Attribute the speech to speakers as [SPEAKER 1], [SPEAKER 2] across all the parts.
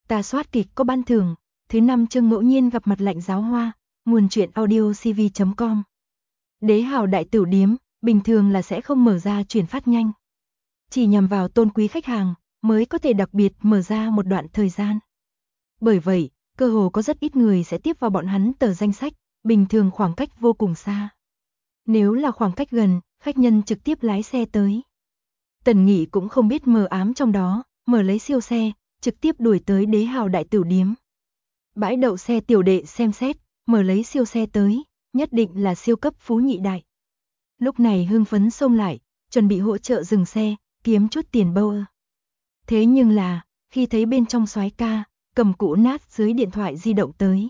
[SPEAKER 1] Ta soát kịch có ban thưởng. Thứ 5 chương ngẫu nhiên gặp mặt Lạnh Giáo Hoa. Nguồn truyện audio cv.com. Đế hào đại tửu điếm, bình thường là sẽ không mở ra chuyển phát nhanh. Chỉ nhằm vào tôn quý khách hàng, mới có thể đặc biệt mở ra một đoạn thời gian. Bởi vậy, cơ hồ có rất ít người sẽ tiếp vào bọn hắn tờ danh sách, bình thường khoảng cách vô cùng xa. Nếu là khoảng cách gần, khách nhân trực tiếp lái xe tới. Tần Nghị cũng không biết mờ ám trong đó, mở lấy siêu xe, trực tiếp đuổi tới đế hào đại tửu điếm. Bãi đậu xe tiểu đệ xem xét, mở lấy siêu xe tới, nhất định là siêu cấp phú nhị đại. Lúc này hưng phấn xông lại, chuẩn bị hỗ trợ dừng xe, kiếm chút tiền bâu. Thế nhưng là, khi thấy bên trong soái ca, cầm cũ nát dưới điện thoại di động tới.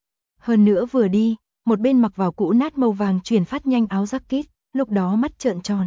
[SPEAKER 1] Hơn nữa vừa đi, một bên mặc vào cũ nát màu vàng chuyển phát nhanh áo jacket, lúc đó mắt trợn tròn.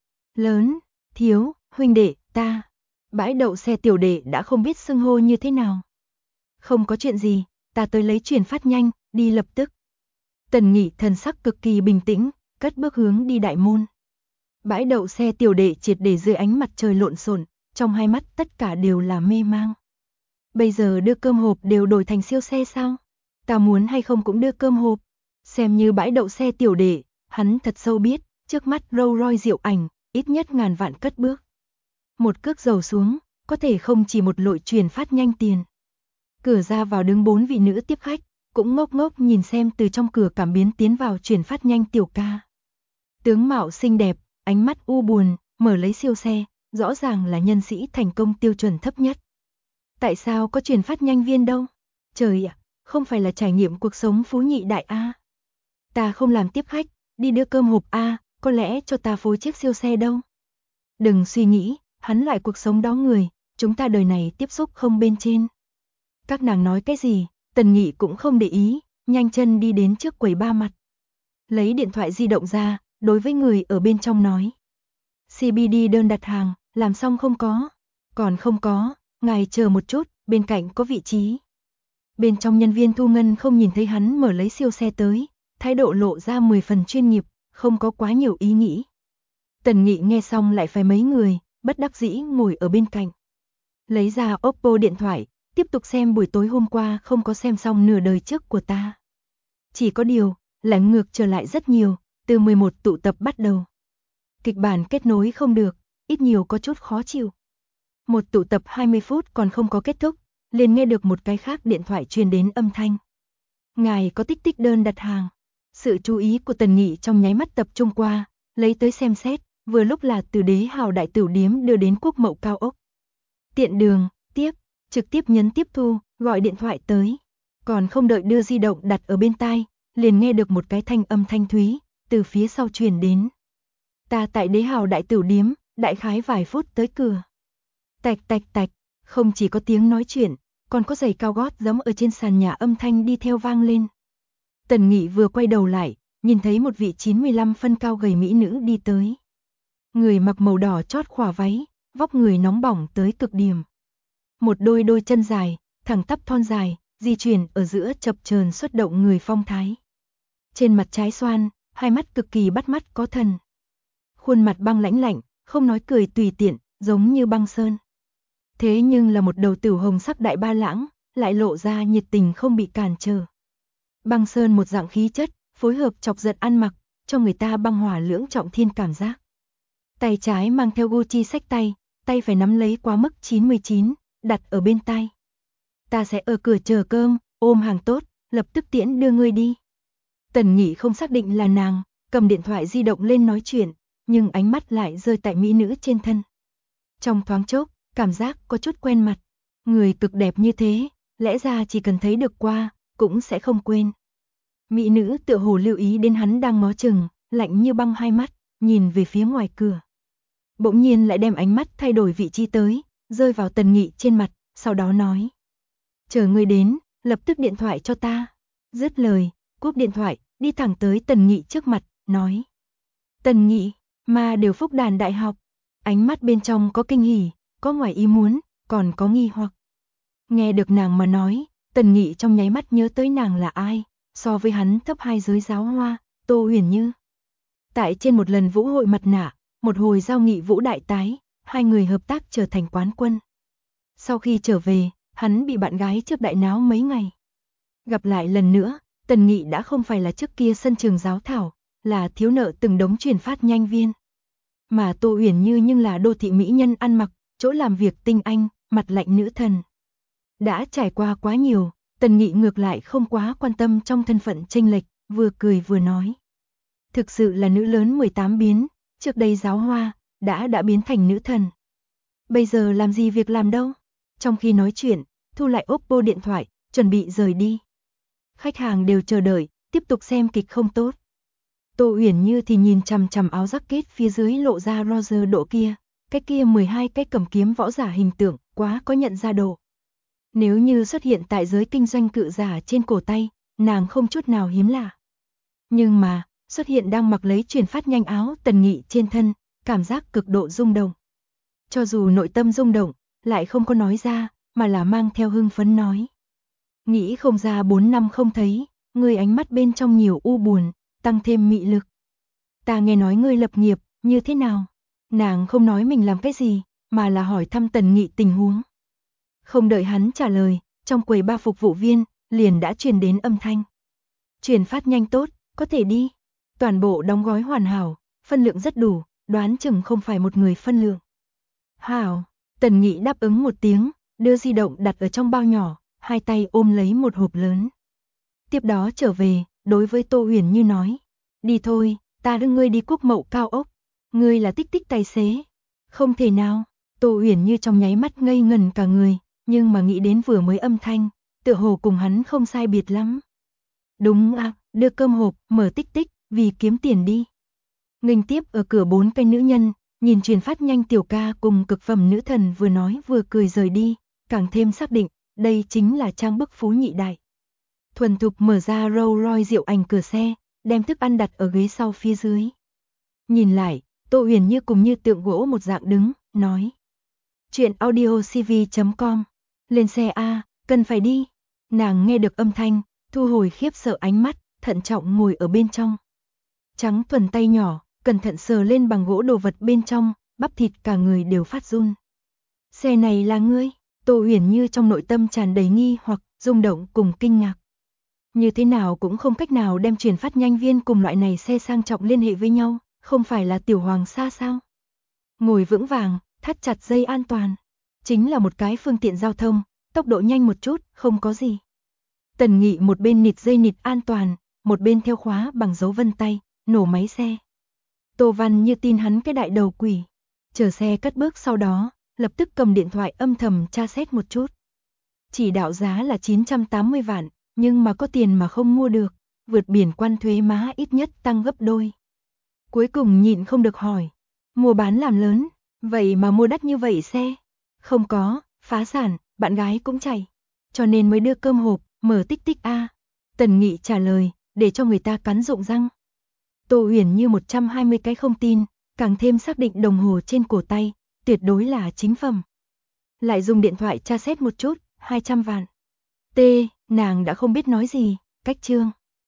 [SPEAKER 1] Lớn, thiếu, huynh đệ, ta. Bãi đậu xe tiểu đệ đã không biết xưng hô như thế nào. Không có chuyện gì, ta tới lấy chuyển phát nhanh, đi lập tức. Tần Nghị thần sắc cực kỳ bình tĩnh, cất bước hướng đi đại môn. Bãi đậu xe tiểu đệ triệt để dưới ánh mặt trời lộn xộn, trong hai mắt tất cả đều là mê mang. Bây giờ đưa cơm hộp đều đổi thành siêu xe sao? Ta muốn hay không cũng đưa cơm hộp. Xem như bãi đậu xe tiểu đệ, hắn thật sâu biết, trước mắt Rolls Royce diệu ảnh, ít nhất ngàn vạn cất bước. Một cước dầu xuống, có thể không chỉ một lội chuyển phát nhanh tiền. Cửa ra vào đứng 4 vị nữ tiếp khách, cũng ngốc ngốc nhìn xem từ trong cửa cảm biến tiến vào chuyển phát nhanh tiểu ca. Tướng mạo xinh đẹp, ánh mắt u buồn, mở lấy siêu xe, rõ ràng là nhân sĩ thành công tiêu chuẩn thấp nhất. Tại sao có chuyển phát nhanh viên đâu? Trời ạ, không phải là trải nghiệm cuộc sống phú nhị đại a? Ta không làm tiếp khách, đi đưa cơm hộp a, có lẽ cho ta phối chiếc siêu xe đâu. Đừng suy nghĩ, hắn lại cuộc sống đó người, chúng ta đời này tiếp xúc không bên trên. Các nàng nói cái gì, Tần Nghị cũng không để ý, nhanh chân đi đến trước quầy ba mặt. Lấy điện thoại di động ra, đối với người ở bên trong nói. CBD đơn đặt hàng, làm xong không có? Còn không có, ngài chờ một chút, bên cạnh có vị trí. Bên trong nhân viên thu ngân không nhìn thấy hắn mở lấy siêu xe tới, thái độ lộ ra 10 phần chuyên nghiệp, không có quá nhiều ý nghĩ. Tần Nghị nghe xong lại phải mấy người, bất đắc dĩ ngồi ở bên cạnh. Lấy ra Oppo điện thoại, tiếp tục xem buổi tối hôm qua không có xem xong nửa đời trước của ta. Chỉ có điều, lại ngược trở lại rất nhiều, từ 11 tụ tập bắt đầu. Kịch bản kết nối không được, ít nhiều có chút khó chịu. Một tụ tập 20 phút còn không có kết thúc, liền nghe được một cái khác điện thoại truyền đến âm thanh. Ngài có tích tích đơn đặt hàng. Sự chú ý của Tần Nghị trong nháy mắt tập trung qua, lấy tới xem xét, vừa lúc là từ đế hào đại tửu điếm đưa đến Quốc Mậu cao ốc. Tiện đường, tiếp, trực tiếp nhấn tiếp thu, gọi điện thoại tới. Còn không đợi đưa di động đặt ở bên tai, liền nghe được một cái thanh âm thanh thúy, từ phía sau truyền đến. Ta tại đế hào đại tửu điếm, đại khái vài phút tới cửa. Tạch tạch tạch, không chỉ có tiếng nói chuyện, còn có giày cao gót giẫm ở trên sàn nhà âm thanh đi theo vang lên. Tần Nghị vừa quay đầu lại, nhìn thấy một vị 95 phân cao gầy mỹ nữ đi tới. Người mặc màu đỏ chót khỏa váy, vóc người nóng bỏng tới cực điểm. Một đôi chân dài, thẳng tắp thon dài, di chuyển ở giữa chập chờn xuất động người phong thái. Trên mặt trái xoan, hai mắt cực kỳ bắt mắt có thần. Khuôn mặt băng lãnh lạnh, không nói cười tùy tiện, giống như băng sơn. Thế nhưng là một đầu tửu hồng sắc đại ba lãng, lại lộ ra nhiệt tình không bị cản trở. Băng sơn một dạng khí chất, phối hợp chọc giận ăn mặc, cho người ta băng hỏa lưỡng trọng thiên cảm giác. Tay trái mang theo Gucci xách tay, tay phải nắm lấy quá mức 99, đặt ở bên tai. Ta sẽ ở cửa chờ cơm, ôm hàng tốt, lập tức tiễn đưa ngươi đi. Tần Nghị không xác định là nàng, cầm điện thoại di động lên nói chuyện, nhưng ánh mắt lại rơi tại mỹ nữ trên thân. Trong thoáng chốc, cảm giác có chút quen mặt. Người cực đẹp như thế, lẽ ra chỉ cần thấy được qua, cũng sẽ không quên. Mỹ nữ tựa hồ lưu ý đến hắn đang ngó chừng, lạnh như băng hai mắt, nhìn về phía ngoài cửa. Bỗng nhiên lại đem ánh mắt thay đổi vị trí tới, rơi vào Tần Nghị trên mặt, sau đó nói. Chờ ngươi đến, lập tức điện thoại cho ta. Dứt lời, cúp điện thoại, đi thẳng tới Tần Nghị trước mặt, nói. Tần Nghị, ma đều phúc đàn đại học. Ánh mắt bên trong có kinh hỉ, có ngoài ý muốn, còn có nghi hoặc. Nghe được nàng mà nói, Tần Nghị trong nháy mắt nhớ tới nàng là ai, so với hắn thấp 2 giới giáo hoa, Tô Huyền Như. Tại trên một lần vũ hội mặt nạ, một hồi giao nghị vũ đại tái, hai người hợp tác trở thành quán quân. Sau khi trở về, hắn bị bạn gái trước đại náo mấy ngày. Gặp lại lần nữa, Tần Nghị đã không phải là trước kia sân trường giáo thảo, là thiếu nợ từng đống chuyển phát nhanh viên. Mà Tô Uyển Như nhưng là đô thị mỹ nhân ăn mặc, chỗ làm việc tinh anh, mặt lạnh nữ thần. Đã trải qua quá nhiều, Tần Nghị ngược lại không quá quan tâm trong thân phận chênh lệch, vừa cười vừa nói. Thực sự là nữ lớn 18 biến, trước đây giáo hoa, đã biến thành nữ thần. Bây giờ làm gì việc làm đâu? Trong khi nói chuyện, thu lại Oppo điện thoại, chuẩn bị rời đi. Khách hàng đều chờ đợi, tiếp tục xem kịch không tốt. Tô Uyển Như thì nhìn chằm chằm áo jacket phía dưới lộ ra Roger độ kia, cái kia 12 cái cầm kiếm võ giả hình tượng, quá có nhận ra độ. Nếu như xuất hiện tại giới kinh doanh cự giả trên cổ tay, nàng không chút nào hiếm lạ. Nhưng mà, xuất hiện đang mặc lấy chuyển phát nhanh áo Tần Nghị trên thân, cảm giác cực độ rung động. Cho dù nội tâm rung động, lại không có nói ra, mà là mang theo hưng phấn nói. Nghĩ không ra 4 năm không thấy, ngươi ánh mắt bên trong nhiều u buồn, tăng thêm mị lực. Ta nghe nói ngươi lập nghiệp, như thế nào? Nàng không nói mình làm cái gì, mà là hỏi thăm Tần Nghị tình huống. Không đợi hắn trả lời, trong quầy ba phục vụ viên, liền đã truyền đến âm thanh. Chuyển phát nhanh tốt, có thể đi. Toàn bộ đóng gói hoàn hảo, phân lượng rất đủ, đoán chừng không phải một người phân lượng. Hảo, Tần Nghị đáp ứng một tiếng, đưa di động đặt ở trong bao nhỏ, hai tay ôm lấy một hộp lớn. Tiếp đó trở về, đối với Tô Uyển Như nói. Đi thôi, ta đưa ngươi đi Quốc Mậu cao ốc. Ngươi là Tích Tích tài xế. Không thể nào, Tô Uyển Như trong nháy mắt ngây ngần cả người, nhưng mà nghĩ đến vừa mới âm thanh, tựa hồ cùng hắn không sai biệt lắm. Đúng à, đưa cơm hộp, mở Tích Tích, vì kiếm tiền đi. Nghênh tiếp ở cửa 4 cái nữ nhân, nhìn truyền phát nhanh tiểu ca cùng cực phẩm nữ thần vừa nói vừa cười rời đi, càng thêm xác định, đây chính là trang bức phú nhị đại. Thuần thục mở ra Rolls Royce diệu ảnh cửa xe, đem thức ăn đặt ở ghế sau phía dưới. Nhìn lại, Tô Uyển Như cùng như tượng gỗ một dạng đứng, nói. Chuyện audiocv.com, lên xe A, cần phải đi. Nàng nghe được âm thanh, thu hồi khiếp sợ ánh mắt, thận trọng ngồi ở bên trong. Trắng thuần tay nhỏ, cẩn thận sờ lên bằng gỗ đồ vật bên trong, bắp thịt cả người đều phát run. Xe này là ngươi? Tô Uyển Như trong nội tâm tràn đầy nghi hoặc rung động cùng kinh ngạc. Như thế nào cũng không cách nào đem chuyển phát nhanh viên cùng loại này xe sang trọng liên hệ với nhau, không phải là tiểu hoàng sa sao? Ngồi vững vàng, thắt chặt dây an toàn. Chính là một cái phương tiện giao thông, tốc độ nhanh một chút, không có gì. Tần Nghị một bên nịt dây nịt an toàn, một bên theo khóa bằng dấu vân tay, nổ máy xe. Tô Văn Như tin hắn cái đại đầu quỷ. Chờ xe cất bước sau đó, lập tức cầm điện thoại âm thầm tra xét một chút. Chỉ đạo giá là 980 vạn, nhưng mà có tiền mà không mua được, vượt biển quan thuế má ít nhất tăng gấp đôi. Cuối cùng nhịn không được hỏi, mua bán làm lớn, vậy mà mua đắt như vậy xe? Không có, phá sản, bạn gái cũng chạy, cho nên mới đưa cơm hộp, mở Tích Tích A. Tần Nghị trả lời, để cho người ta cắn rụng răng. Tô Uyển Như 120 cái không tin, càng thêm xác định đồng hồ trên cổ tay, tuyệt đối là chính phẩm. Lại dùng điện thoại tra xét một chút, 200 vạn. Nàng đã không biết nói gì, cách chương.